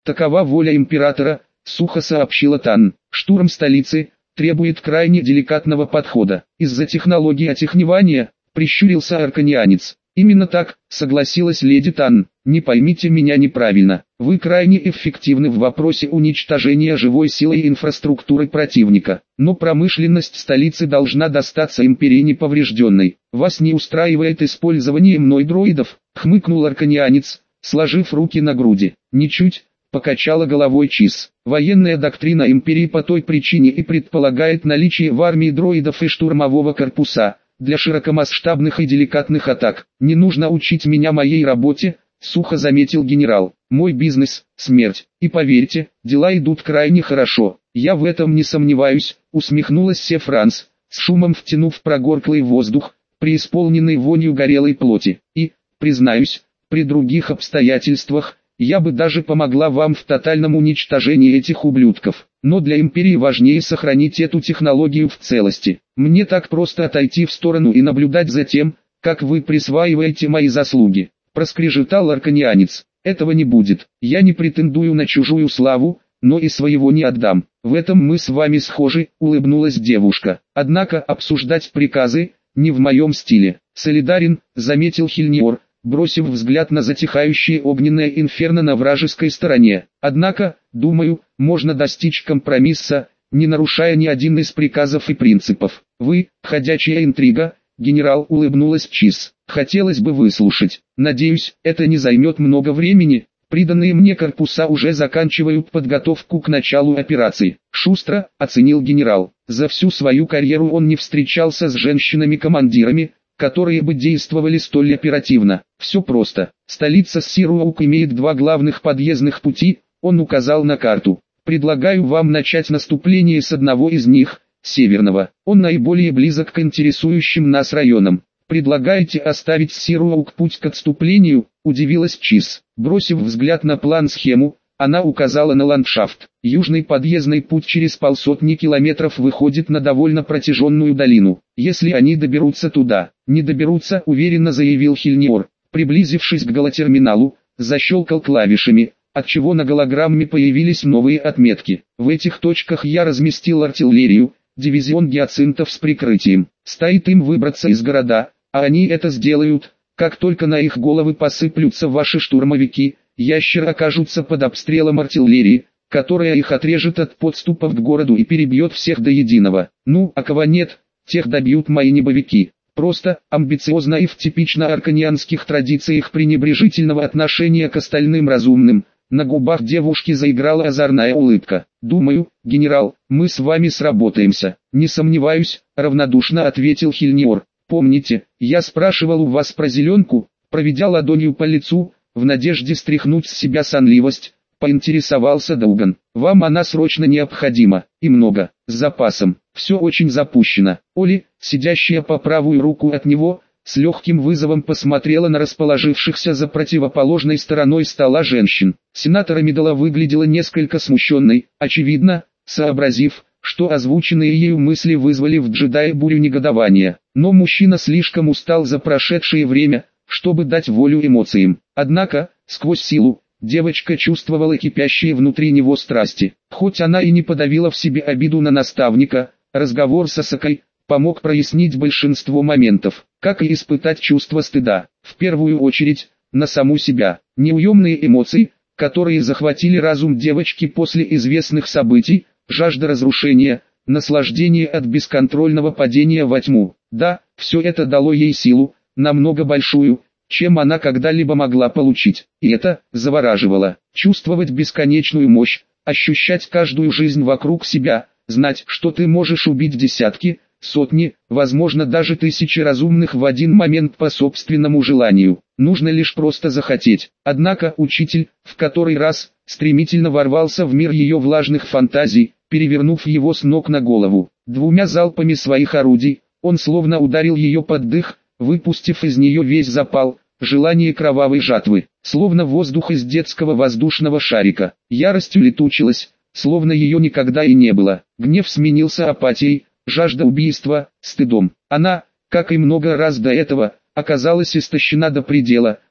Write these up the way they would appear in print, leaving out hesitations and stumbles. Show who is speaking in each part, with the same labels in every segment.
Speaker 1: Такова воля императора, сухо сообщила Тан. Штурм столицы требует крайне деликатного подхода. Из-за технологии отехневания, прищурился арканианец. Именно так, согласилась леди Тан. Не поймите меня неправильно. Вы крайне эффективны в вопросе уничтожения живой силы и инфраструктуры противника. Но промышленность столицы должна достаться империи неповрежденной. Вас не устраивает использование мной дроидов, хмыкнул арканианец, сложив руки на груди. Ничуть, покачала головой Чиз. Военная доктрина империи по той причине и предполагает наличие в армии дроидов и штурмового корпуса для широкомасштабных и деликатных атак. Не нужно учить меня моей работе, сухо заметил генерал. Мой бизнес – смерть. И поверьте, дела идут крайне хорошо. Я в этом не сомневаюсь, усмехнулась Сефранс, с шумом втянув прогорклый воздух, преисполненный вонью горелой плоти. И, признаюсь, при других обстоятельствах, я бы даже помогла вам в тотальном уничтожении этих ублюдков. Но для империи важнее сохранить эту технологию в целости. Мне так просто отойти в сторону и наблюдать за тем, как вы присваиваете мои заслуги. Проскрежетал арканианец. Этого не будет. Я не претендую на чужую славу, но и своего не отдам. В этом мы с вами схожи, улыбнулась девушка. Однако обсуждать приказы не в моем стиле. Солидарен, заметил Хильниор, бросив взгляд на затихающее огненное инферно на вражеской стороне. Однако, думаю, можно достичь компромисса, не нарушая ни один из приказов и принципов. Вы, ходячая интрига, генерал, улыбнулась Чиз. Хотелось бы выслушать. Надеюсь, это не займет много времени. Приданные мне корпуса уже заканчивают подготовку к началу операции. Шустро, оценил генерал. За всю свою карьеру он не встречался с женщинами-командирами, которые бы действовали столь оперативно. Все просто. Столица Сируаук имеет два главных подъездных пути, он указал на карту. Предлагаю вам начать наступление с одного из них, северного. Он наиболее близок к интересующим нас районам. Предлагаете оставить Сируаук путь к отступлению? Удивилась Чиз. Бросив взгляд на план-схему, она указала на ландшафт. Южный подъездный путь через 150 километров выходит на довольно протяженную долину. Если они доберутся туда, не доберутся, уверенно заявил Хильниор. Приблизившись к голотерминалу, защелкал клавишами, отчего на голограмме появились новые отметки. В этих точках я разместил артиллерию, дивизион гиацинтов с прикрытием. Стоит им выбраться из города, а они это сделают, как только на их головы посыплются ваши штурмовики. Ящеры окажутся под обстрелом артиллерии, которая их отрежет от подступов к городу и перебьет всех до единого. Ну, а кого нет, тех добьют мои небовики. Просто, амбициозно и в типично арканианских традициях пренебрежительного отношения к остальным разумным. На губах девушки заиграла озорная улыбка. «Думаю, генерал, мы с вами сработаемся». «Не сомневаюсь», — равнодушно ответил Хильниор. «Помните, я спрашивал у вас про зеленку?» Проведя ладонью по лицу, в надежде стряхнуть с себя сонливость, поинтересовался Дауган. «Вам она срочно необходима, и много, с запасом. Все очень запущено». Оли, сидящая по правую руку от него, с легким вызовом посмотрела на расположившихся за противоположной стороной стола женщин. Сенатор Амидала выглядела несколько смущенной, очевидно, сообразив, что озвученные ею мысли вызвали в джедае бурю негодования. Но мужчина слишком устал за прошедшее время, чтобы дать волю эмоциям. Однако, сквозь силу, девочка чувствовала кипящие внутри него страсти. Хоть она и не подавила в себе обиду на наставника, разговор с Асакой помог прояснить большинство моментов, как и испытать чувство стыда. В первую очередь, на саму себя. Неуемные эмоции, которые захватили разум девочки после известных событий, жажда разрушения, наслаждение от бесконтрольного падения во тьму. Да, все это дало ей силу, намного большую, чем она когда-либо могла получить. И это завораживало. Чувствовать бесконечную мощь, ощущать каждую жизнь вокруг себя, знать, что ты можешь убить десятки, сотни, возможно даже тысячи разумных в один момент по собственному желанию. Нужно лишь просто захотеть. Однако учитель, в который раз, стремительно ворвался в мир ее влажных фантазий, перевернув его с ног на голову. Двумя залпами своих орудий, он словно ударил ее под дых, выпустив из нее весь запал, желание кровавой жатвы, словно воздух из детского воздушного шарика. Ярость улетучилась, словно ее никогда и не было. Гнев сменился апатией, жажда убийства, стыдом. Она, как и много раз до этого, оказалась истощена до предела,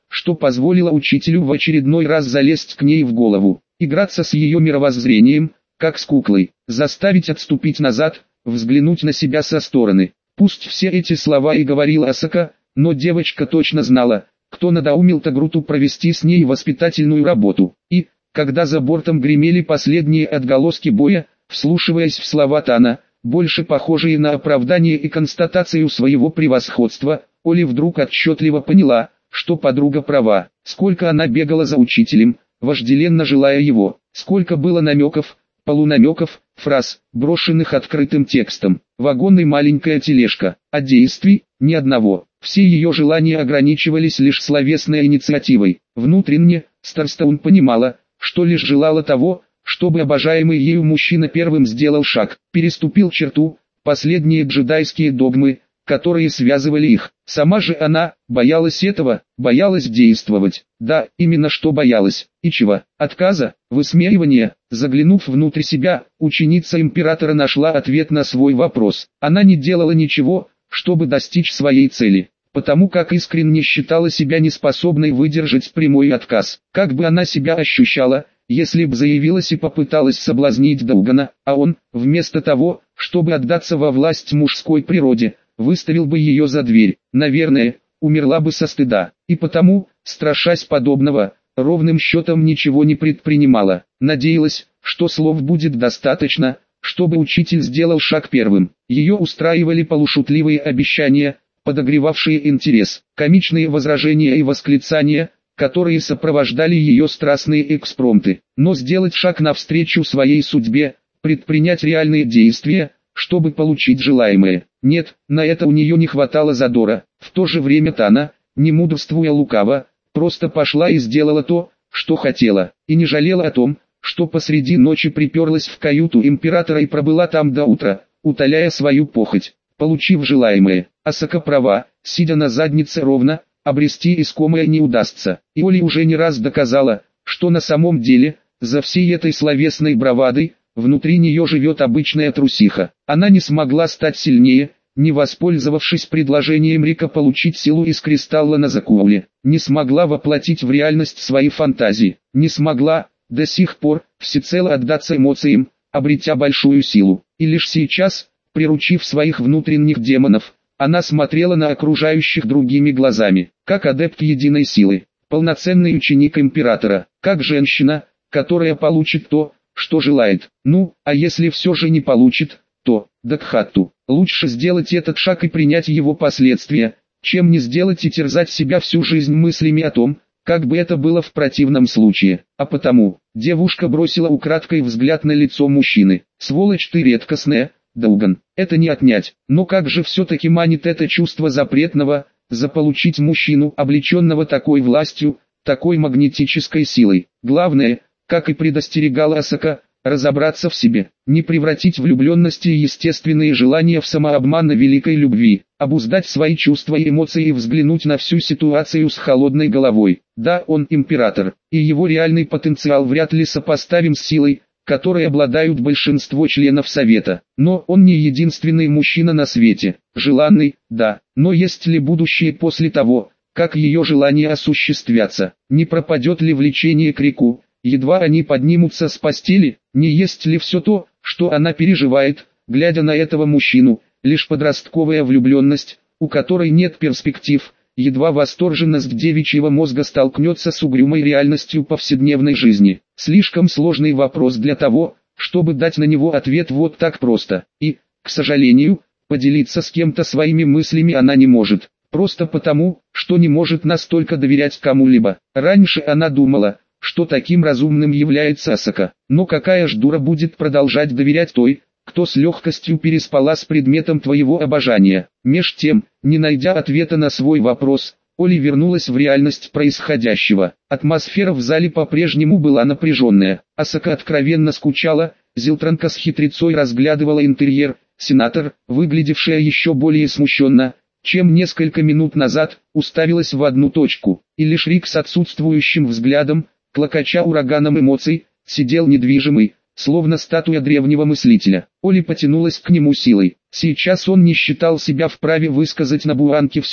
Speaker 1: что позволило учителю в очередной раз залезть к ней в голову, играться с ее мировоззрением, как с куклой, заставить отступить назад, взглянуть на себя со стороны. Пусть все эти слова и говорила Асака, но девочка точно знала, кто надоумил Тагруту провести с ней воспитательную работу. И, когда за бортом гремели последние отголоски боя, вслушиваясь в слова Тана, больше похожие на оправдание и констатацию своего превосходства, Оли вдруг отчетливо поняла, что подруга права. Сколько она бегала за учителем, вожделенно желая его, сколько было намеков, полунамеков, фраз, брошенных открытым текстом. Вагон и маленькая тележка, а действий – ни одного. Все ее желания ограничивались лишь словесной инициативой. Внутренне, Старстоун понимала, что лишь желала того, чтобы обожаемый ею мужчина первым сделал шаг, переступил черту, последние джедайские догмы, которые связывали их. Сама же она боялась этого, боялась действовать. Да, именно что боялась. И чего? Отказа, высмеивания. Заглянув внутрь себя, ученица императора нашла ответ на свой вопрос. Она не делала ничего, чтобы достичь своей цели, потому как искренне считала себя неспособной выдержать прямой отказ. Как бы она себя ощущала, если б заявилась и попыталась соблазнить Даугана, а он, вместо того, чтобы отдаться во власть мужской природе, выставил бы ее за дверь? Наверное, умерла бы со стыда, и потому, страшась подобного, ровным счетом ничего не предпринимала. Надеялась, что слов будет достаточно, чтобы учитель сделал шаг первым. Ее устраивали полушутливые обещания, подогревавшие интерес, комичные возражения и восклицания, которые сопровождали ее страстные экспромты. Но сделать шаг навстречу своей судьбе, предпринять реальные действия, чтобы получить желаемое. Нет, на это у нее не хватало задора. В то же время Тана, не мудрствуя лукаво, просто пошла и сделала то, что хотела, и не жалела о том, что посреди ночи приперлась в каюту императора и пробыла там до утра, утоляя свою похоть. Получив желаемое, Асака права, сидя на заднице ровно, обрести искомое не удастся. И Оли уже не раз доказала, что на самом деле, за всей этой словесной бравадой, внутри нее живет обычная трусиха. Она не смогла стать сильнее, не воспользовавшись предложением Рика получить силу из кристалла на Закууле, не смогла воплотить в реальность свои фантазии, не смогла, до сих пор, всецело отдаться эмоциям, обретя большую силу. И лишь сейчас, приручив своих внутренних демонов, она смотрела на окружающих другими глазами, как адепт единой силы, полноценный ученик императора, как женщина, которая получит то, что желает. Ну, а если все же не получит, то, Дакхатту, лучше сделать этот шаг и принять его последствия, чем не сделать и терзать себя всю жизнь мыслями о том, как бы это было в противном случае. А потому, девушка бросила украдкой взгляд на лицо мужчины. «Сволочь ты редкостная, Дауган, это не отнять. Но как же все-таки манит это чувство запретного, заполучить мужчину, облеченного такой властью, такой магнетической силой. Главное, как и предостерегала Асака, разобраться в себе, не превратить влюбленности и естественные желания в самообман великой любви, обуздать свои чувства и эмоции и взглянуть на всю ситуацию с холодной головой. Да, он император, и его реальный потенциал вряд ли сопоставим с силой, которой обладают большинство членов Совета. Но он не единственный мужчина на свете, желанный, да, но есть ли будущее после того, как ее желания осуществятся, не пропадет ли влечение к Рику, едва они поднимутся с постели, не есть ли все то, что она переживает, глядя на этого мужчину, лишь подростковая влюбленность, у которой нет перспектив, едва восторженность девичьего мозга столкнется с угрюмой реальностью повседневной жизни. Слишком сложный вопрос для того, чтобы дать на него ответ вот так просто. И, к сожалению, поделиться с кем-то своими мыслями она не может, просто потому, что не может настолько доверять кому-либо. Раньше она думала, что таким разумным является Асака, но какая ж дура будет продолжать доверять той, кто с легкостью переспала с предметом твоего обожания. Меж тем, не найдя ответа на свой вопрос, Оли вернулась в реальность происходящего. Атмосфера в зале по-прежнему была напряженная. Асака откровенно скучала, Зилтранка с хитрецой разглядывала интерьер, сенатор, выглядевшая еще более смущенно, чем несколько минут назад, уставилась в одну точку, и лишь Рик с отсутствующим взглядом, клокоча ураганом эмоций, сидел недвижимый, словно статуя древнего мыслителя. Оли потянулась к нему силой. Сейчас он не считал себя вправе высказать на Буанке все,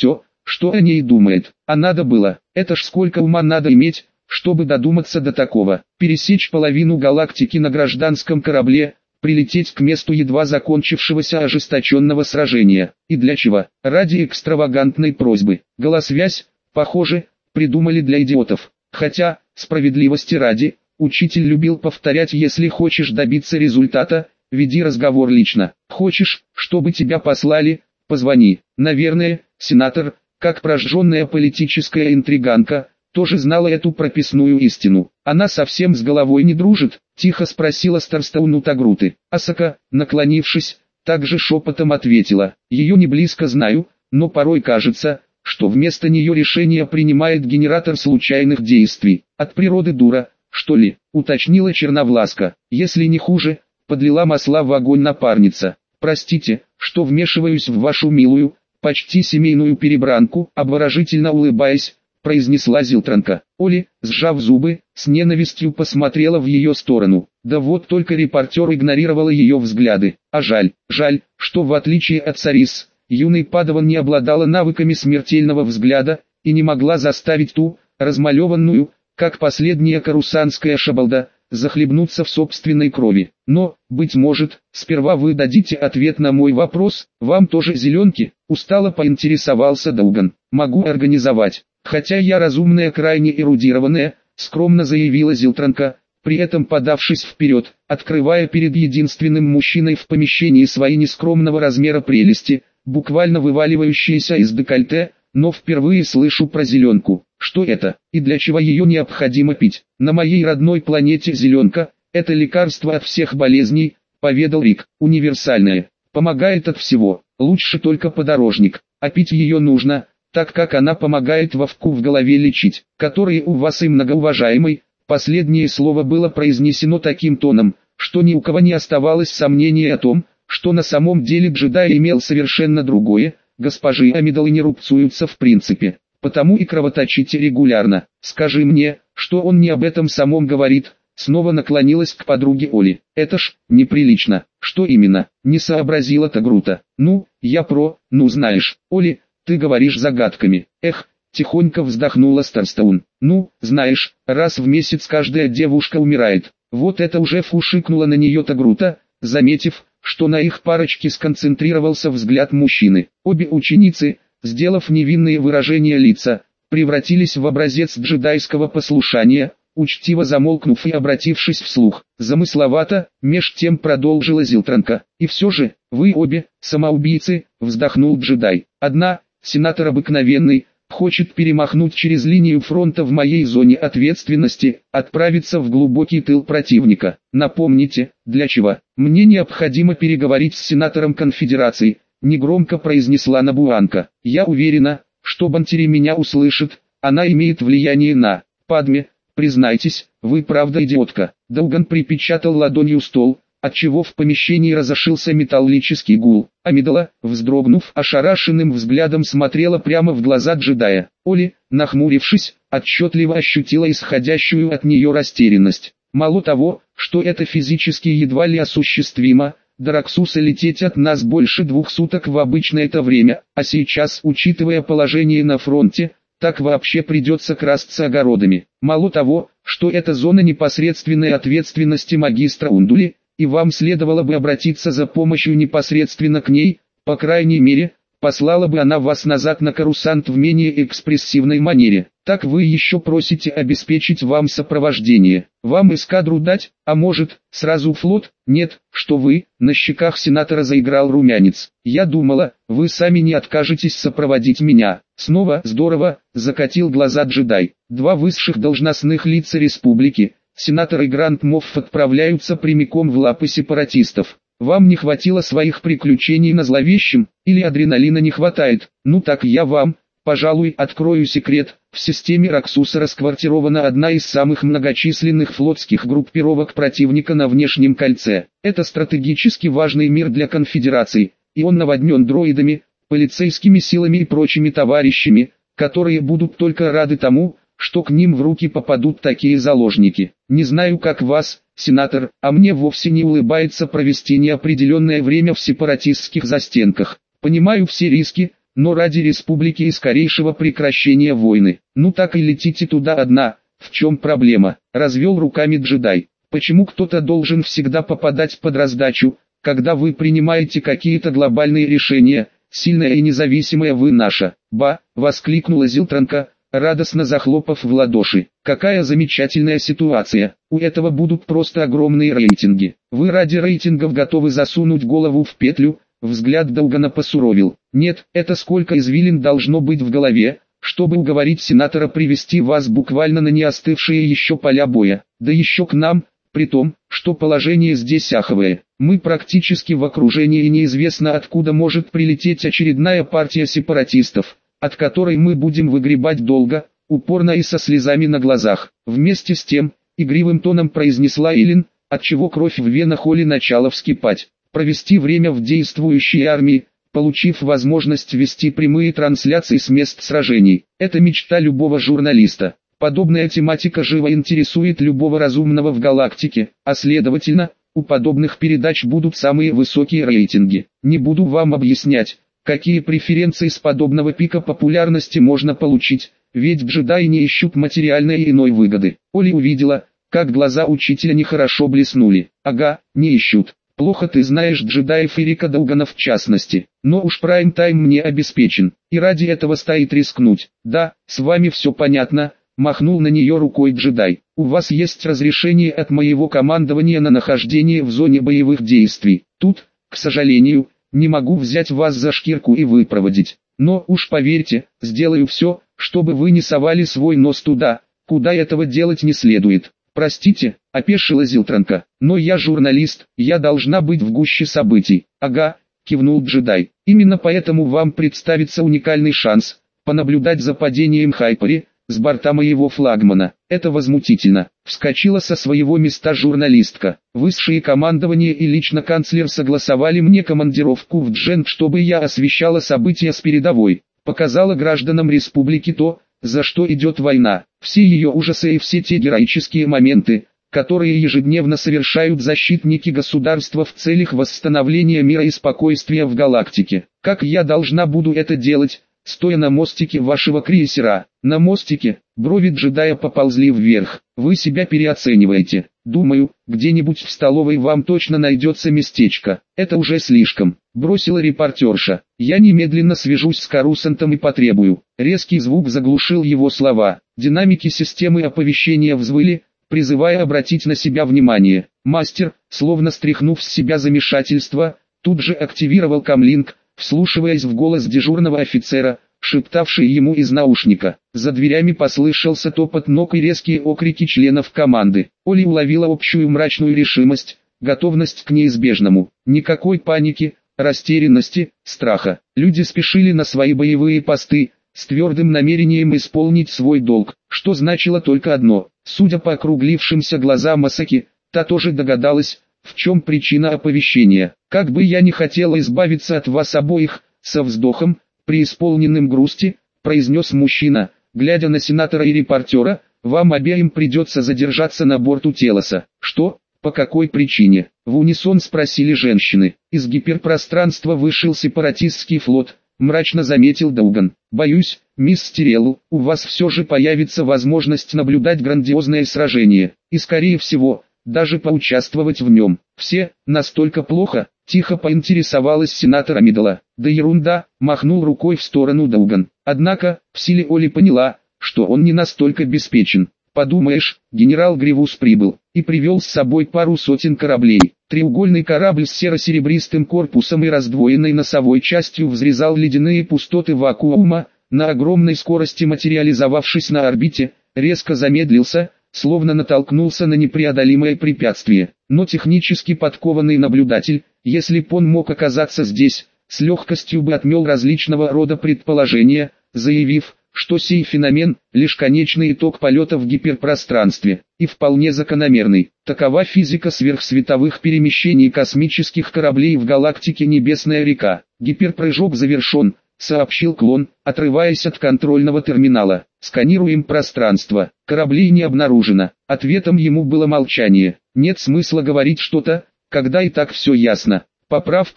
Speaker 1: что о ней думает. А надо было, это ж сколько ума надо иметь, чтобы додуматься до такого. Пересечь половину галактики на гражданском корабле, прилететь к месту едва закончившегося ожесточенного сражения. И для чего? Ради экстравагантной просьбы. Голосвязь, похоже, придумали для идиотов. Хотя, справедливости ради, учитель любил повторять: если хочешь добиться результата, веди разговор лично. Хочешь, чтобы тебя послали, позвони. Наверное, сенатор, как прожженная политическая интриганка, тоже знала эту прописную истину. Она совсем с головой не дружит, тихо спросила Старстоун у Тагруты. Асака, наклонившись, также шепотом ответила: ее не близко знаю, но порой кажется, что вместо нее решение принимает генератор случайных действий. От природы дура, что ли, уточнила Черновласка. Если не хуже, подлила масла в огонь напарница. Простите, что вмешиваюсь в вашу милую, почти семейную перебранку, обворожительно улыбаясь, произнесла Зилтранка. Оли, сжав зубы, с ненавистью посмотрела в ее сторону. Да вот только репортер игнорировала ее взгляды. А жаль, что в отличие от Сарис, юный падаван не обладала навыками смертельного взгляда, и не могла заставить ту, размалеванную, как последняя карусанская шабалда, захлебнуться в собственной крови. Но, быть может, сперва вы дадите ответ на мой вопрос: вам тоже зеленки? Устало поинтересовался Дауган. Могу организовать. Хотя я разумная, крайне эрудированная, скромно заявила Зилтранка, при этом подавшись вперед, открывая перед единственным мужчиной в помещении свои нескромного размера прелести, буквально вываливающиеся из декольте. Но впервые слышу про зеленку. Что это, и для чего ее необходимо пить? На моей родной планете зеленка – это лекарство от всех болезней, поведал Рик. Универсальное, помогает от всего, лучше только подорожник, а пить ее нужно, так как она помогает вовку в голове лечить, который у вас и многоуважаемый. Последнее слово было произнесено таким тоном, что ни у кого не оставалось сомнений о том, что на самом деле джедай имел совершенно другое. Госпожи Амидалы не рубцуются в принципе, потому и кровоточите регулярно. Скажи мне, что он не об этом самом говорит. Снова наклонилась к подруге Оли. Это ж неприлично. Что именно? Не сообразила Тагрута. Ну знаешь, Оли, ты говоришь загадками. Эх, тихонько вздохнула Старстоун. Ну, знаешь, раз в месяц каждая девушка умирает. Вот это уже фушикнула на нее Тагрута, заметив, что на их парочке сконцентрировался взгляд мужчины. Обе ученицы, сделав невинные выражения лица, превратились в образец джедайского послушания, учтиво замолкнув и обратившись вслух. Замысловато, меж тем продолжила Зилтранка. И все же, вы обе, самоубийцы, вздохнул джедай. Одна, сенатор обыкновенный, хочет перемахнуть через линию фронта в моей зоне ответственности, отправиться в глубокий тыл противника. Напомните, для чего? Мне необходимо переговорить с сенатором конфедерации, негромко произнесла Набуанка. Я уверена, что Бантери меня услышит, она имеет влияние на... Падме, признайтесь, вы правда идиотка. Дауган припечатал ладонью стол, отчего в помещении разошелся металлический гул. Амидала, вздрогнув, ошарашенным взглядом смотрела прямо в глаза джедая. Оли, нахмурившись, отчетливо ощутила исходящую от нее растерянность. Мало того, что это физически едва ли осуществимо, до Раксуса лететь от нас больше 2 суток в обычное это время, а сейчас, учитывая положение на фронте, так вообще придется красться огородами. Мало того, что это зона непосредственной ответственности магистра Ундули, и вам следовало бы обратиться за помощью непосредственно к ней, по крайней мере, послала бы она вас назад на Карусант в менее экспрессивной манере. Так вы еще просите обеспечить вам сопровождение. Вам эскадру дать, а может, сразу флот? Нет, что вы, на щеках сенатора заиграл румянец. Я думала, вы сами не откажетесь сопроводить меня. Снова здорово, закатил глаза джедай. 2 высших должностных лица республики, сенатор и Гранд Мофф, отправляются прямиком в лапы сепаратистов. Вам не хватило своих приключений на Зловещем, или адреналина не хватает? Ну так я вам, пожалуй, открою секрет. В системе Раксуса расквартирована одна из самых многочисленных флотских группировок противника на внешнем кольце. Это стратегически важный мир для конфедерации, и он наводнен дроидами, полицейскими силами и прочими товарищами, которые будут только рады тому, что к ним в руки попадут такие заложники. Не знаю как вас, сенатор, а мне вовсе не улыбается провести неопределенное время в сепаратистских застенках. Понимаю все риски, но ради республики и скорейшего прекращения войны. Ну так и летите туда одна, в чем проблема? Развел руками джедай. Почему кто-то должен всегда попадать под раздачу, когда вы принимаете какие-то глобальные решения? Сильная и независимая вы наша. Ба, воскликнула Зилтранка, радостно захлопав в ладоши. Какая замечательная ситуация. У этого будут просто огромные рейтинги. Вы ради рейтингов готовы засунуть голову в петлю? Взгляд Долгана посуровил. Нет, это сколько извилин должно быть в голове, чтобы уговорить сенатора привести вас буквально на неостывшие еще поля боя. Да еще к нам, при том, что положение здесь аховое. Мы практически в окружении и неизвестно откуда может прилететь очередная партия сепаратистов, от которой мы будем выгребать долго, упорно и со слезами на глазах. Вместе с тем, игривым тоном произнесла Илин, отчего кровь в венах Оли начала вскипать. Провести время в действующей армии, получив возможность вести прямые трансляции с мест сражений. Это мечта любого журналиста. Подобная тематика живо интересует любого разумного в галактике, а следовательно, у подобных передач будут самые высокие рейтинги. Не буду вам объяснять, какие преференции с подобного пика популярности можно получить, ведь джедаи не ищут материальной и иной выгоды. Оли увидела, как глаза учителя нехорошо блеснули. Ага, не ищут. Плохо ты знаешь джедаев и Рика Долгана в частности, но уж прайм-тайм мне обеспечен, и ради этого стоит рискнуть. Да, с вами все понятно. Махнул на нее рукой джедай. У вас есть разрешение от моего командования на нахождение в зоне боевых действий. Тут, к сожалению, не могу взять вас за шкирку и выпроводить. Но уж поверьте, сделаю все, чтобы вы не совали свой нос туда, куда этого делать не следует. Простите, опешила Зилтранка, но я журналист, я должна быть в гуще событий. Ага, кивнул джедай. Именно поэтому вам представится уникальный шанс понаблюдать за падением Хайпери с борта моего флагмана. Это возмутительно. Вскочила со своего места журналистка. Высшее командование и лично канцлер согласовали мне командировку в Джен, чтобы я освещала события с передовой. Показала гражданам республики то, за что идет война. Все ее ужасы и все те героические моменты, которые ежедневно совершают защитники государства в целях восстановления мира и спокойствия в галактике. Как я должна буду это делать, стоя на мостике вашего крейсера? На мостике, брови джедая поползли вверх. Вы себя переоцениваете. Думаю, где-нибудь в столовой вам точно найдется местечко. Это уже слишком, бросила репортерша. Я немедленно свяжусь с Карусантом и потребую. Резкий звук заглушил его слова. Динамики системы оповещения взвыли, призывая обратить на себя внимание. Мастер, словно стряхнув с себя замешательство, тут же активировал камлинг, вслушиваясь в голос дежурного офицера, шептавший ему из наушника. За дверями послышался топот ног и резкие окрики членов команды. Оли уловила общую мрачную решимость, готовность к неизбежному. Никакой паники, растерянности, страха. Люди спешили на свои боевые посты, с твердым намерением исполнить свой долг, что значило только одно. Судя по округлившимся глазам Масаки, та тоже догадалась, в чем причина оповещения. «Как бы я ни хотела избавиться от вас обоих», со вздохом, преисполненным грусти, произнес мужчина, глядя на сенатора и репортера, «вам обеим придется задержаться на борту Телоса». «Что? По какой причине?» В унисон спросили женщины. «Из гиперпространства вышел сепаратистский флот», мрачно заметил Долган. «Боюсь, мисс Стирелл, у вас все же появится возможность наблюдать грандиозное сражение, и скорее всего, даже поучаствовать в нем. Все, настолько плохо?» Тихо поинтересовалась сенатор Амидала. «Да ерунда», махнул рукой в сторону Долган. Однако, в силе Оли поняла, что он не настолько обеспечен. Подумаешь, генерал Гривус прибыл и привел с собой пару сотен кораблей. Треугольный корабль с серо-серебристым корпусом и раздвоенной носовой частью взрезал ледяные пустоты вакуума, на огромной скорости материализовавшись на орбите, резко замедлился, словно натолкнулся на непреодолимое препятствие. Но технически подкованный наблюдатель, если б он мог оказаться здесь, с легкостью бы отмел различного рода предположения, заявив, что сей феномен – лишь конечный итог полета в гиперпространстве, и вполне закономерный. Такова физика сверхсветовых перемещений космических кораблей в галактике Небесная река. «Гиперпрыжок завершен», — сообщил клон, отрываясь от контрольного терминала. «Сканируем пространство. Кораблей не обнаружено». Ответом ему было молчание. Нет смысла говорить что-то, когда и так все ясно. Поправка.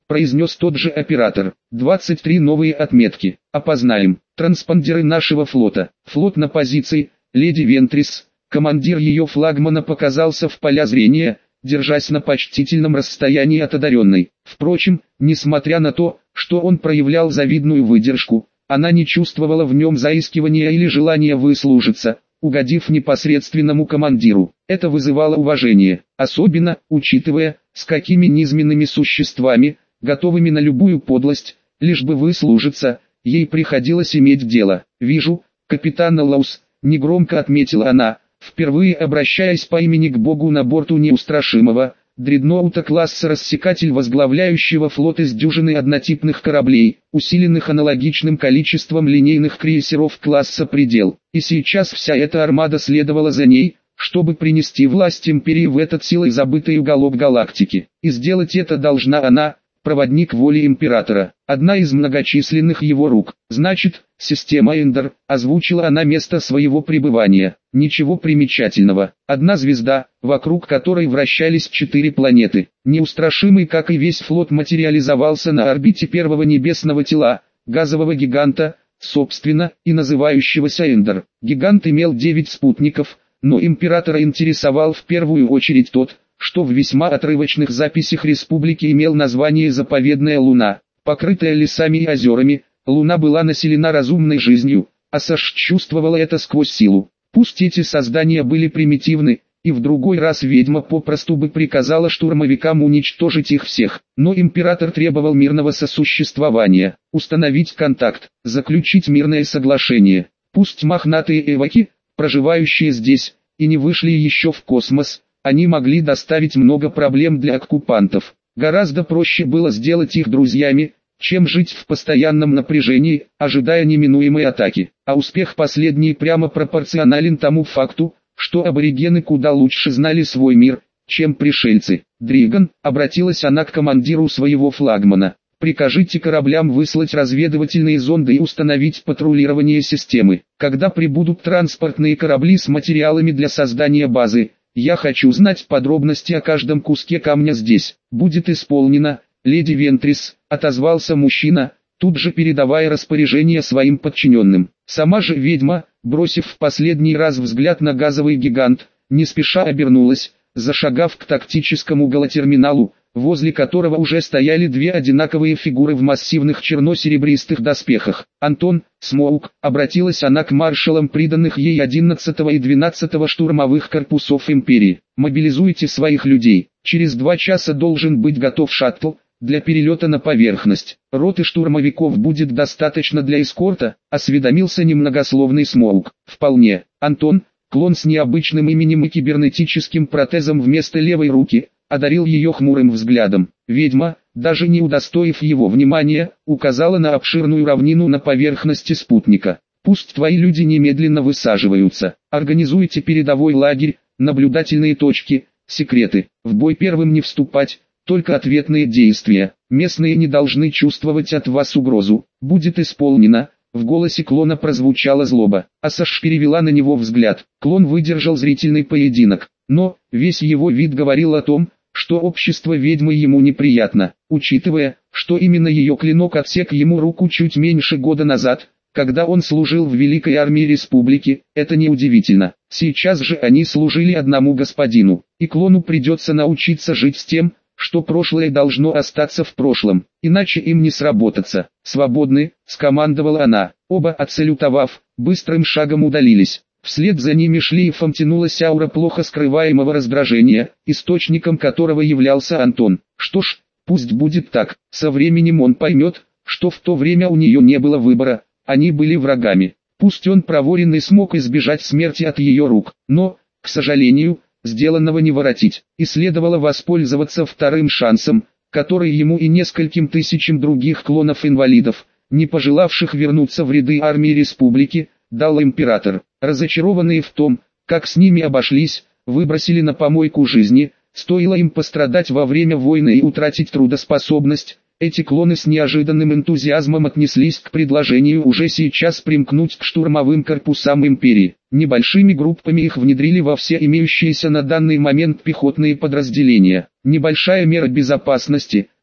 Speaker 1: произнес тот же оператор. 23 новые отметки. Опознаем. Транспондеры нашего флота. Флот на позиции. Леди Вентрис. Командир ее флагмана показался в поля зрения, держась на почтительном расстоянии от одаренной. Впрочем, несмотря на то, что он проявлял завидную выдержку, она не чувствовала в нем заискивания или желания выслужиться, угодив непосредственному командиру. Это вызывало уважение, особенно, учитывая, с какими низменными существами, готовыми на любую подлость, лишь бы выслужиться, ей приходилось иметь дело. «Вижу, капитан Лаус», — негромко отметила она, впервые обращаясь по имени к богу на борту неустрашимого дредноута класса рассекатель, возглавляющего флот из дюжины однотипных кораблей, усиленных аналогичным количеством линейных крейсеров класса «Предел». И сейчас вся эта армада следовала за ней, чтобы принести власть империи в этот силой забытый уголок галактики. И сделать это должна она, проводник воли императора, одна из многочисленных его рук. Значит, система Эндер, озвучила она место своего пребывания. Ничего примечательного. Одна звезда, вокруг которой вращались 4 планеты. Неустрашимый, как и весь флот, материализовался на орбите первого небесного тела, газового гиганта, собственно, и называющегося Эндер. Гигант имел 9 спутников, но императора интересовал в первую очередь тот, что в весьма отрывочных записях республики имел название «Заповедная Луна». Покрытая лесами и озерами, Луна была населена разумной жизнью, а Саш чувствовала это сквозь силу. Пусть эти создания были примитивны, и в другой раз ведьма попросту бы приказала штурмовикам уничтожить их всех, но император требовал мирного сосуществования, установить контакт, заключить мирное соглашение. Пусть мохнатые эваки, проживающие здесь, и не вышли еще в космос, они могли доставить много проблем для оккупантов. Гораздо проще было сделать их друзьями, чем жить в постоянном напряжении, ожидая неминуемой атаки. А успех последний прямо пропорционален тому факту, что аборигены куда лучше знали свой мир, чем пришельцы. «Дриган», — обратилась она к командиру своего флагмана, — «прикажите кораблям выслать разведывательные зонды и установить патрулирование системы. Когда прибудут транспортные корабли с материалами для создания базы, я хочу знать подробности о каждом куске камня здесь». «Будет исполнено, леди Вентрис», — отозвался мужчина, тут же передавая распоряжение своим подчиненным. Сама же ведьма, бросив в последний раз взгляд на газовый гигант, не спеша обернулась, зашагав к тактическому галотерминалу, возле которого уже стояли 2 одинаковые фигуры в массивных черно-серебристых доспехах. «Антон, Смоук», — обратилась она к маршалам приданных ей 11 и 12 штурмовых корпусов империи, — «мобилизуйте своих людей. Через 2 часа должен быть готов шаттл для перелета на поверхность. Роты штурмовиков будет достаточно для эскорта», — осведомился немногословный Смоук. «Вполне. Антон», клон с необычным именем и кибернетическим протезом вместо левой руки, одарил ее хмурым взглядом. Ведьма, даже не удостоив его внимания, указала на обширную равнину на поверхности спутника. «Пусть твои люди немедленно высаживаются. Организуйте передовой лагерь, наблюдательные точки, секреты. В бой первым не вступать, только ответные действия. Местные не должны чувствовать от вас угрозу. Будет исполнено». В голосе клона прозвучала злоба. Асаш перевела на него взгляд. Клон выдержал зрительный поединок, но весь его вид говорил о том, что общество ведьмы ему неприятно, учитывая, что именно ее клинок отсек ему руку чуть меньше года назад, когда он служил в Великой армии Республики. Это неудивительно. Сейчас же они служили одному господину, и клону придется научиться жить с тем, что прошлое должно остаться в прошлом, иначе им не сработаться. «Свободны», — скомандовала она. Оба, отсалютовав, быстрым шагом удалились. Вслед за ними шлейфом тянулась аура плохо скрываемого раздражения, источником которого являлся Антон. Что ж, пусть будет так. Со временем он поймет, что в то время у нее не было выбора, они были врагами. Пусть он проворен и смог избежать смерти от ее рук, но, к сожалению, сделанного не воротить, и следовало воспользоваться вторым шансом, который ему и нескольким тысячам других клонов-инвалидов, не пожелавших вернуться в ряды армии республики, дал император. Разочарованные в том, как с ними обошлись, выбросили на помойку жизни, стоило им пострадать во время войны и утратить трудоспособность. Эти клоны с неожиданным энтузиазмом отнеслись к предложению уже сейчас примкнуть к штурмовым корпусам империи. Небольшими группами их внедрили во все имеющиеся на данный момент пехотные подразделения. Небольшая мера безопасности,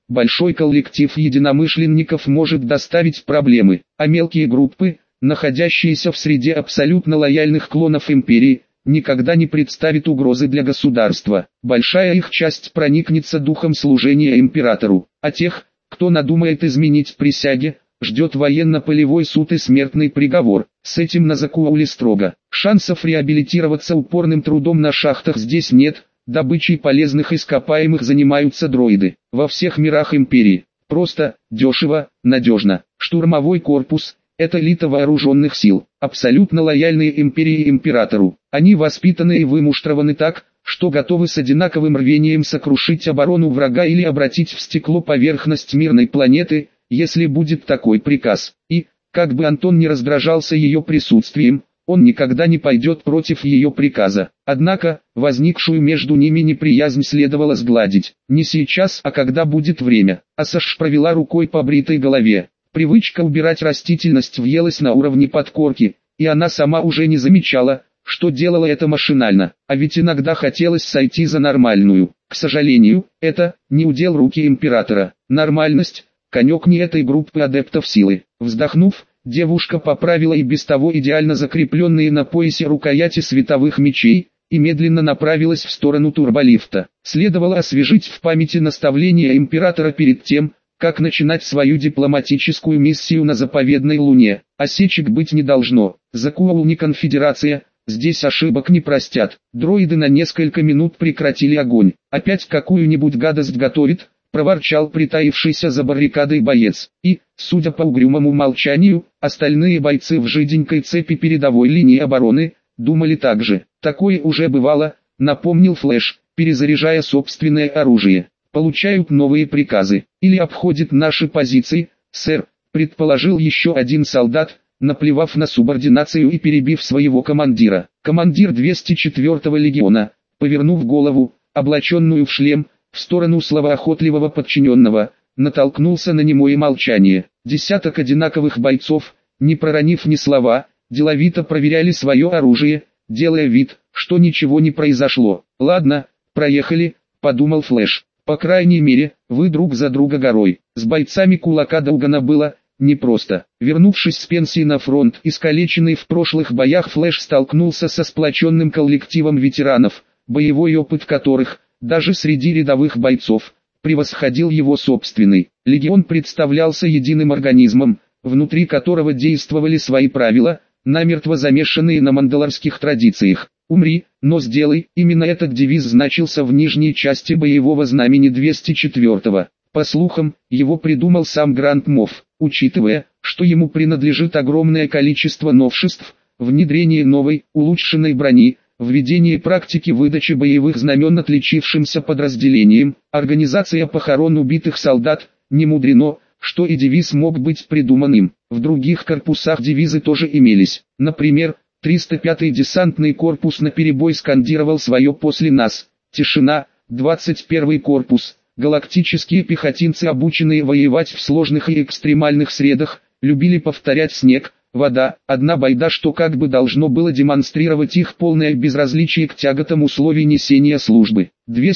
Speaker 1: большой коллектив единомышленников может доставить проблемы, а мелкие группы, находящиеся в среде абсолютно лояльных клонов империи, никогда не представит угрозы для государства. Большая их часть проникнется духом служения императору, а тех, кто надумает изменить присяге, ждет военно-полевой суд и смертный приговор. С этим на Закуауле строго. Шансов реабилитироваться упорным трудом на шахтах здесь нет, добычей полезных ископаемых занимаются дроиды. Во всех мирах империи. Просто, дешево, надежно. Штурмовой корпус – это элита вооруженных сил, абсолютно лояльные империи и императору. Они воспитаны и вымуштрованы так, что готовы с одинаковым рвением сокрушить оборону врага или обратить в стекло поверхность мирной планеты, если будет такой приказ. И, как бы Антон не раздражался ее присутствием, он никогда не пойдет против ее приказа. Однако, возникшую между ними неприязнь следовало сгладить. Не сейчас, а когда будет время. Асаш провела рукой по бритой голове. Привычка убирать растительность въелась на уровне подкорки, и она сама уже не замечала, что делала это машинально. А ведь иногда хотелось сойти за нормальную. К сожалению, это не удел руки императора. Нормальность – конек не этой группы адептов силы. Вздохнув, девушка поправила и без того идеально закрепленные на поясе рукояти световых мечей, и медленно направилась в сторону турболифта. Следовало освежить в памяти наставления императора перед тем, как начинать свою дипломатическую миссию на заповедной Луне. Осечек быть не должно. Закуаул не конфедерация, здесь ошибок не простят. Дроиды на несколько минут прекратили огонь. Опять какую-нибудь гадость готовит, проворчал притаившийся за баррикадой боец. И, судя по угрюмому молчанию, остальные бойцы в жиденькой цепи передовой линии обороны думали так же. Такое уже бывало, напомнил Флэш, перезаряжая собственное оружие. Получают новые приказы, или обходят наши позиции, сэр, предположил еще один солдат, наплевав на субординацию и перебив своего командира. Командир 204-го легиона, повернув голову, облаченную в шлем, в сторону словоохотливого подчиненного, натолкнулся на немое молчание. Десяток одинаковых бойцов, не проронив ни слова, деловито проверяли свое оружие, делая вид, что ничего не произошло. «Ладно, проехали», — подумал Флэш. «По крайней мере, вы друг за друга горой». С бойцами кулака Даугана было непросто. Вернувшись с пенсии на фронт, искалеченный в прошлых боях Флэш столкнулся со сплоченным коллективом ветеранов, боевой опыт которых, даже среди рядовых бойцов, превосходил его собственный. Легион представлялся единым организмом, внутри которого действовали свои правила, намертво замешанные на мандалорских традициях. «Умри, но сделай», именно этот девиз значился в нижней части боевого знамени 204-го. По слухам, его придумал сам Гранд Мофф, учитывая, что ему принадлежит огромное количество новшеств, внедрение новой, улучшенной брони, введение практики выдачи боевых знамен отличившимся подразделениям, организация похорон убитых солдат, не мудрено, что и девиз мог быть придуман им. В других корпусах девизы тоже имелись. Например, 305-й десантный корпус наперебой скандировал свое «после нас», «тишина», 21-й корпус, галактические пехотинцы, обученные воевать в сложных и экстремальных средах, любили повторять «снег», «вода», «одна байда», что как бы должно было демонстрировать их полное безразличие к тяготам условий несения службы.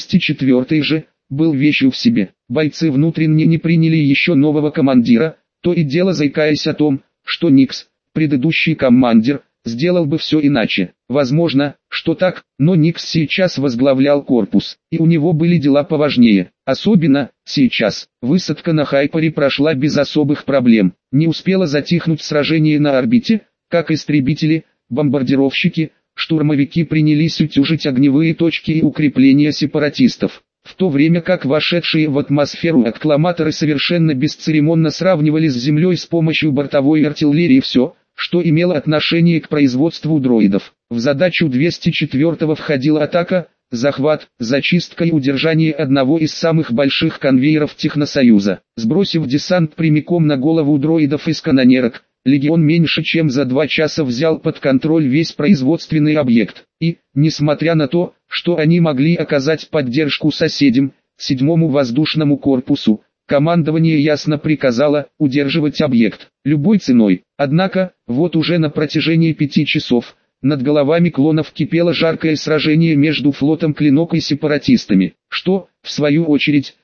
Speaker 1: 204-й же был вещью в себе. Бойцы внутренне не приняли еще нового командира, то и дело заикаясь о том, что Никс, предыдущий командир, сделал бы все иначе. Возможно, что так, но Никс сейчас возглавлял корпус, и у него были дела поважнее. Особенно, сейчас, высадка на Хайпере прошла без особых проблем. Не успело затихнуть сражение на орбите, как истребители, бомбардировщики, штурмовики принялись утюжить огневые точки и укрепления сепаратистов. В то время как вошедшие в атмосферу аккламаторы совершенно бесцеремонно сравнивали с землей с помощью бортовой артиллерии все, что имело отношение к производству дроидов. В задачу 204-го входила атака, захват, зачистка и удержание одного из самых больших конвейеров Техносоюза. Сбросив десант прямиком на голову дроидов из канонерок, легион меньше чем за 2 часа взял под контроль весь производственный объект. И, несмотря на то, что они могли оказать поддержку соседям, 7-му воздушному корпусу, командование ясно приказало удерживать объект любой ценой. Однако, вот уже на протяжении 5 часов, над головами клонов кипело жаркое сражение между флотом Клинок и сепаратистами, что, в свою очередь,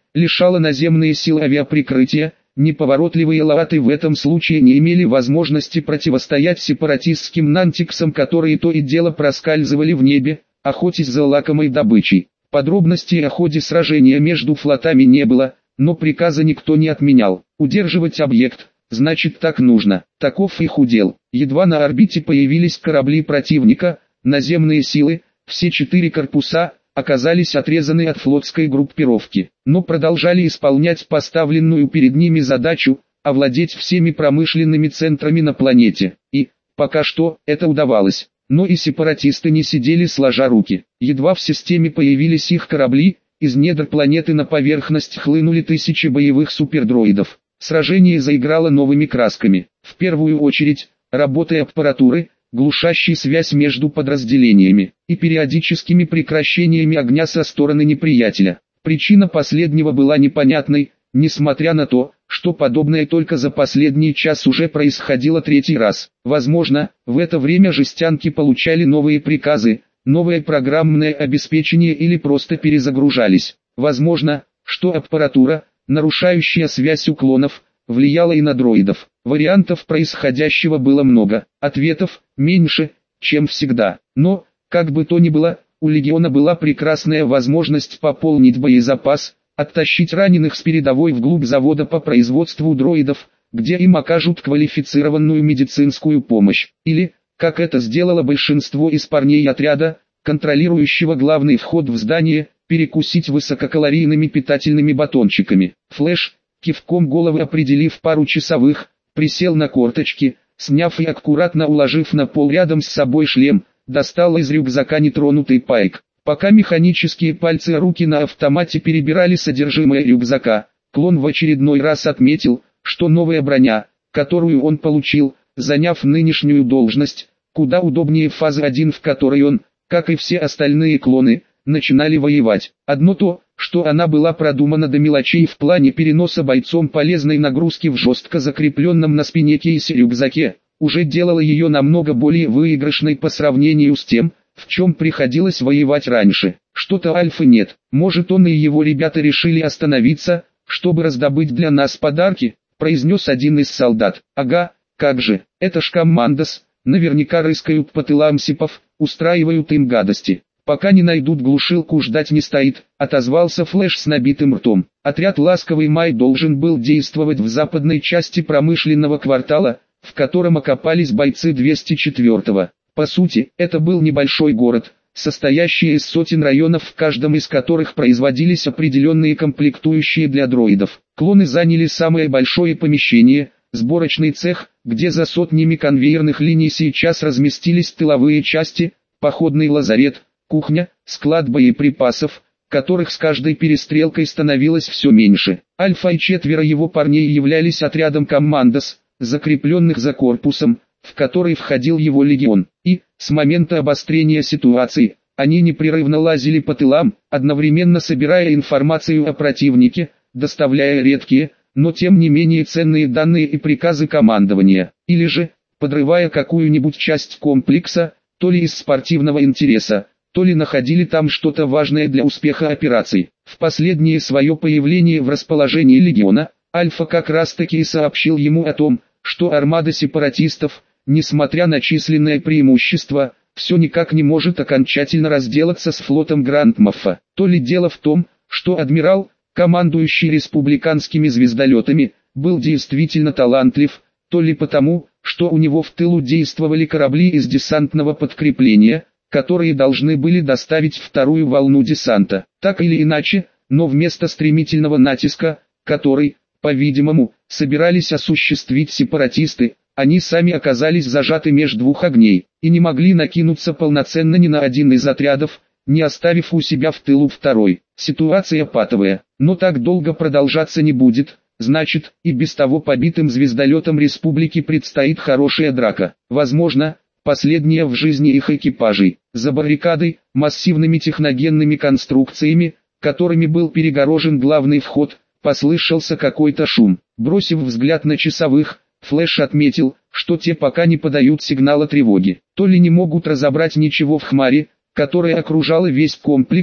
Speaker 1: лишало наземные силы авиаприкрытия. Неповоротливые латы в этом случае не имели возможности противостоять сепаратистским нантиксам, которые то и дело проскальзывали в небе, охотясь за лакомой добычей. Подробностей о ходе сражения между флотами не было, но приказа никто не отменял. Удерживать объект, значит так нужно. Таков их удел. Едва на орбите появились корабли противника, наземные силы, все 4 корпуса, оказались отрезаны от флотской группировки, но продолжали исполнять поставленную перед ними задачу, овладеть всеми промышленными центрами на планете. И, пока что, это удавалось. Но и сепаратисты не сидели сложа руки. Едва в системе появились их корабли, из недр планеты на поверхность хлынули тысячи боевых супердроидов. Сражение заиграло новыми красками. В первую очередь, работой аппаратуры, глушащей связь между подразделениями, и периодическими прекращениями огня со стороны неприятеля. Причина последнего была непонятной, несмотря на то, что подобное только за последний час уже происходило 3-й раз. Возможно, в это время жестянки получали новые приказы, новое программное обеспечение или просто перезагружались. Возможно, что аппаратура, нарушающая связь уклонов, влияла и на дроидов. Вариантов происходящего было много, ответов меньше, чем всегда. Но, как бы то ни было, у Легиона была прекрасная возможность пополнить боезапас, оттащить раненых с передовой вглубь завода по производству дроидов, где им окажут квалифицированную медицинскую помощь. Или, как это сделало большинство из парней отряда, контролирующего главный вход в здание, перекусить высококалорийными питательными батончиками. Флэш, кивком головы определив пару часовых, присел на корточки, сняв и аккуратно уложив на пол рядом с собой шлем, достал из рюкзака нетронутый пайк. Пока механические пальцы и руки на автомате перебирали содержимое рюкзака, клон в очередной раз отметил, что новая броня, которую он получил, заняв нынешнюю должность, куда удобнее фазы 1, в которой он, как и все остальные клоны, начинали воевать. Одно то, что она была продумана до мелочей в плане переноса бойцом полезной нагрузки в жестко закрепленном на спине кейсе рюкзаке, уже делало ее намного более выигрышной по сравнению с тем, в чем приходилось воевать раньше. Что-то Альфы нет. Может, он и его ребята решили остановиться, чтобы раздобыть для нас подарки, произнес один из солдат. Ага, как же, это ж командос, наверняка рыскают по тылам сипов, устраивают им гадости. Пока не найдут глушилку, ждать не стоит, отозвался Флэш с набитым ртом. Отряд «Ласковый май» должен был действовать в западной части промышленного квартала, в котором окопались бойцы 204-го. По сути, это был небольшой город, состоящий из сотен районов, в каждом из которых производились определенные комплектующие для дроидов. Клоны заняли самое большое помещение, сборочный цех, где за сотнями конвейерных линий сейчас разместились тыловые части, походный лазарет, кухня, склад боеприпасов, которых с каждой перестрелкой становилось все меньше. Альфа и 4 его парней являлись отрядом «Командос», закрепленных за корпусом, в который входил его легион, и, с момента обострения ситуации, они непрерывно лазили по тылам, одновременно собирая информацию о противнике, доставляя редкие, но тем не менее ценные данные и приказы командования, или же, подрывая какую-нибудь часть комплекса, то ли из спортивного интереса, то ли находили там что-то важное для успеха операций. В последнее свое появление в расположении легиона, Альфа как раз таки и сообщил ему о том, что армада сепаратистов, несмотря на численное преимущество, все никак не может окончательно разделаться с флотом Гранд-Моффа. То ли дело в том, что адмирал, командующий республиканскими звездолетами, был действительно талантлив, то ли потому, что у него в тылу действовали корабли из десантного подкрепления, которые должны были доставить вторую волну десанта. Так или иначе, но вместо стремительного натиска, который, по-видимому, собирались осуществить сепаратисты, они сами оказались зажаты между двух огней, и не могли накинуться полноценно ни на один из отрядов, не оставив у себя в тылу второй. Ситуация патовая, но так долго продолжаться не будет, значит, и без того побитым звездолетам республики предстоит хорошая драка. Возможно, последняя в жизни их экипажей. За баррикадой, массивными техногенными конструкциями, которыми был перегорожен главный вход, послышался какой-то шум. Бросив взгляд на часовых, Флэш отметил, что те пока не подают сигнала тревоги. То ли не могут разобрать ничего в хмаре, которая окружала весь комплекс,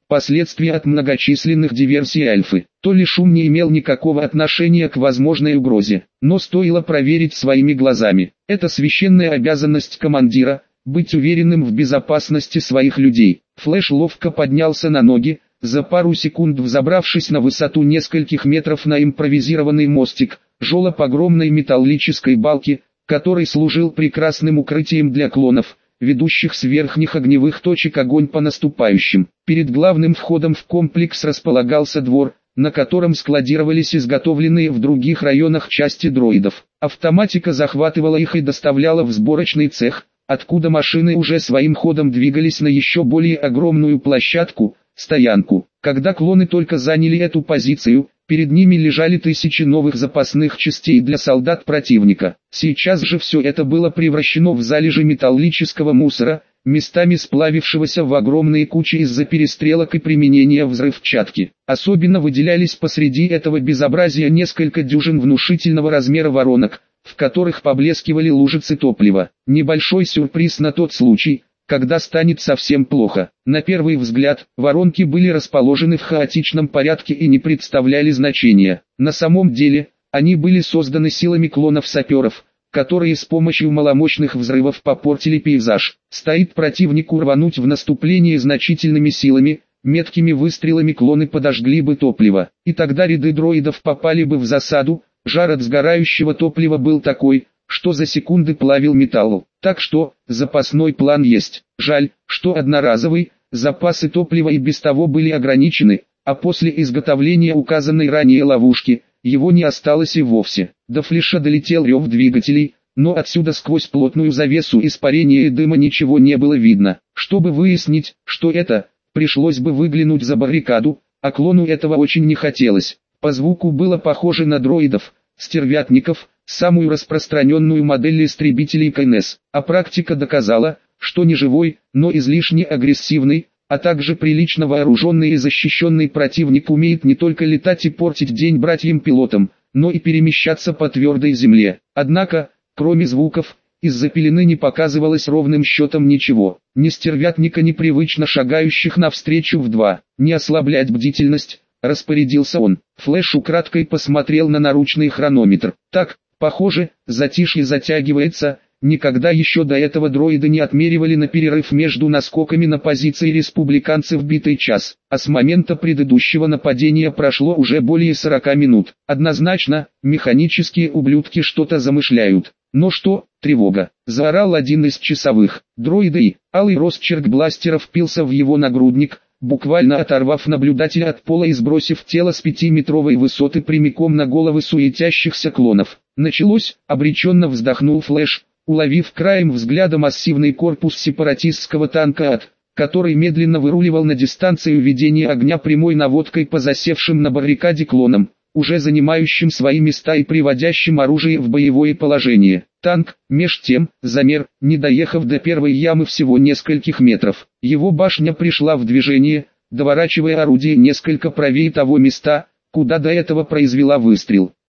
Speaker 1: последствия от многочисленных диверсий Альфы. То ли шум не имел никакого отношения к возможной угрозе, но стоило проверить своими глазами. Это священная обязанность командира – быть уверенным в безопасности своих людей. Флэш ловко поднялся на ноги, за пару секунд взобравшись на высоту нескольких метров на импровизированный мостик, желоб огромной металлической балки, который служил прекрасным укрытием для клонов, ведущих с верхних огневых точек огонь по наступающим. Перед главным входом в комплекс располагался двор, на котором складировались изготовленные в других районах части дроидов. Автоматика захватывала их и доставляла в сборочный цех, откуда машины уже своим ходом двигались на еще более огромную площадку, стоянку. Когда клоны только заняли эту позицию, перед ними лежали тысячи новых запасных частей для солдат противника. Сейчас же все это было превращено в залежи металлического мусора, местами сплавившегося в огромные кучи из-за перестрелок и применения взрывчатки. Особенно выделялись посреди этого безобразия несколько дюжин внушительного размера воронок, в которых поблескивали лужицы топлива. Небольшой сюрприз на тот случай, когда станет совсем плохо. На первый взгляд, воронки были расположены в хаотичном порядке и не представляли значения. На самом деле, они были созданы силами клонов-саперов, которые с помощью маломощных взрывов попортили пейзаж. Стоит противнику рвануть в наступление значительными силами, меткими выстрелами клоны подожгли бы топливо, и тогда ряды дроидов попали бы в засаду. Жар от сгорающего топлива был такой, что за секунды плавил металл. Так что, запасной план есть. Жаль, что одноразовый, запасы топлива и без того были ограничены, а после изготовления указанной ранее ловушки, его не осталось и вовсе. До Флэша долетел рев двигателей, но отсюда сквозь плотную завесу испарения и дыма ничего не было видно. Чтобы выяснить, что это, пришлось бы выглянуть за баррикаду, а клону этого очень не хотелось. По звуку было похоже на дроидов, стервятников, самую распространенную модель истребителей КНС. А практика доказала, что не живой, но излишне агрессивный, а также прилично вооруженный и защищенный противник умеет не только летать и портить день братьям-пилотам, но и перемещаться по твердой земле. Однако, кроме звуков, из-за пелены не показывалось ровным счетом ничего. Ни стервятника, ни привычно шагающих навстречу в два. Не ослаблять бдительность, распорядился он. Флэш украдкой посмотрел на наручный хронометр. Так, похоже, затишье затягивается. Никогда еще до этого дроиды не отмеривали на перерыв между наскоками на позиции республиканцев битый час, а с момента предыдущего нападения прошло уже более 40 минут. Однозначно, механические ублюдки что-то замышляют. Но что, тревога, заорал один из часовых. Дроиды и алый росчерк бластера впился в его нагрудник, буквально оторвав наблюдателя от пола и сбросив тело с 5-метровой высоты прямиком на головы суетящихся клонов. Началось, обреченно вздохнул Флэш, уловив краем взгляда массивный корпус сепаратистского танка АТ, который медленно выруливал на дистанцию ведения огня прямой наводкой по засевшим на баррикаде клонам, уже занимающим свои места и приводящим оружие в боевое положение. Танк, меж тем, замер, не доехав до первой ямы всего нескольких метров. Его башня пришла в движение, доворачивая орудие несколько правее того места, куда до этого произвела выстрел.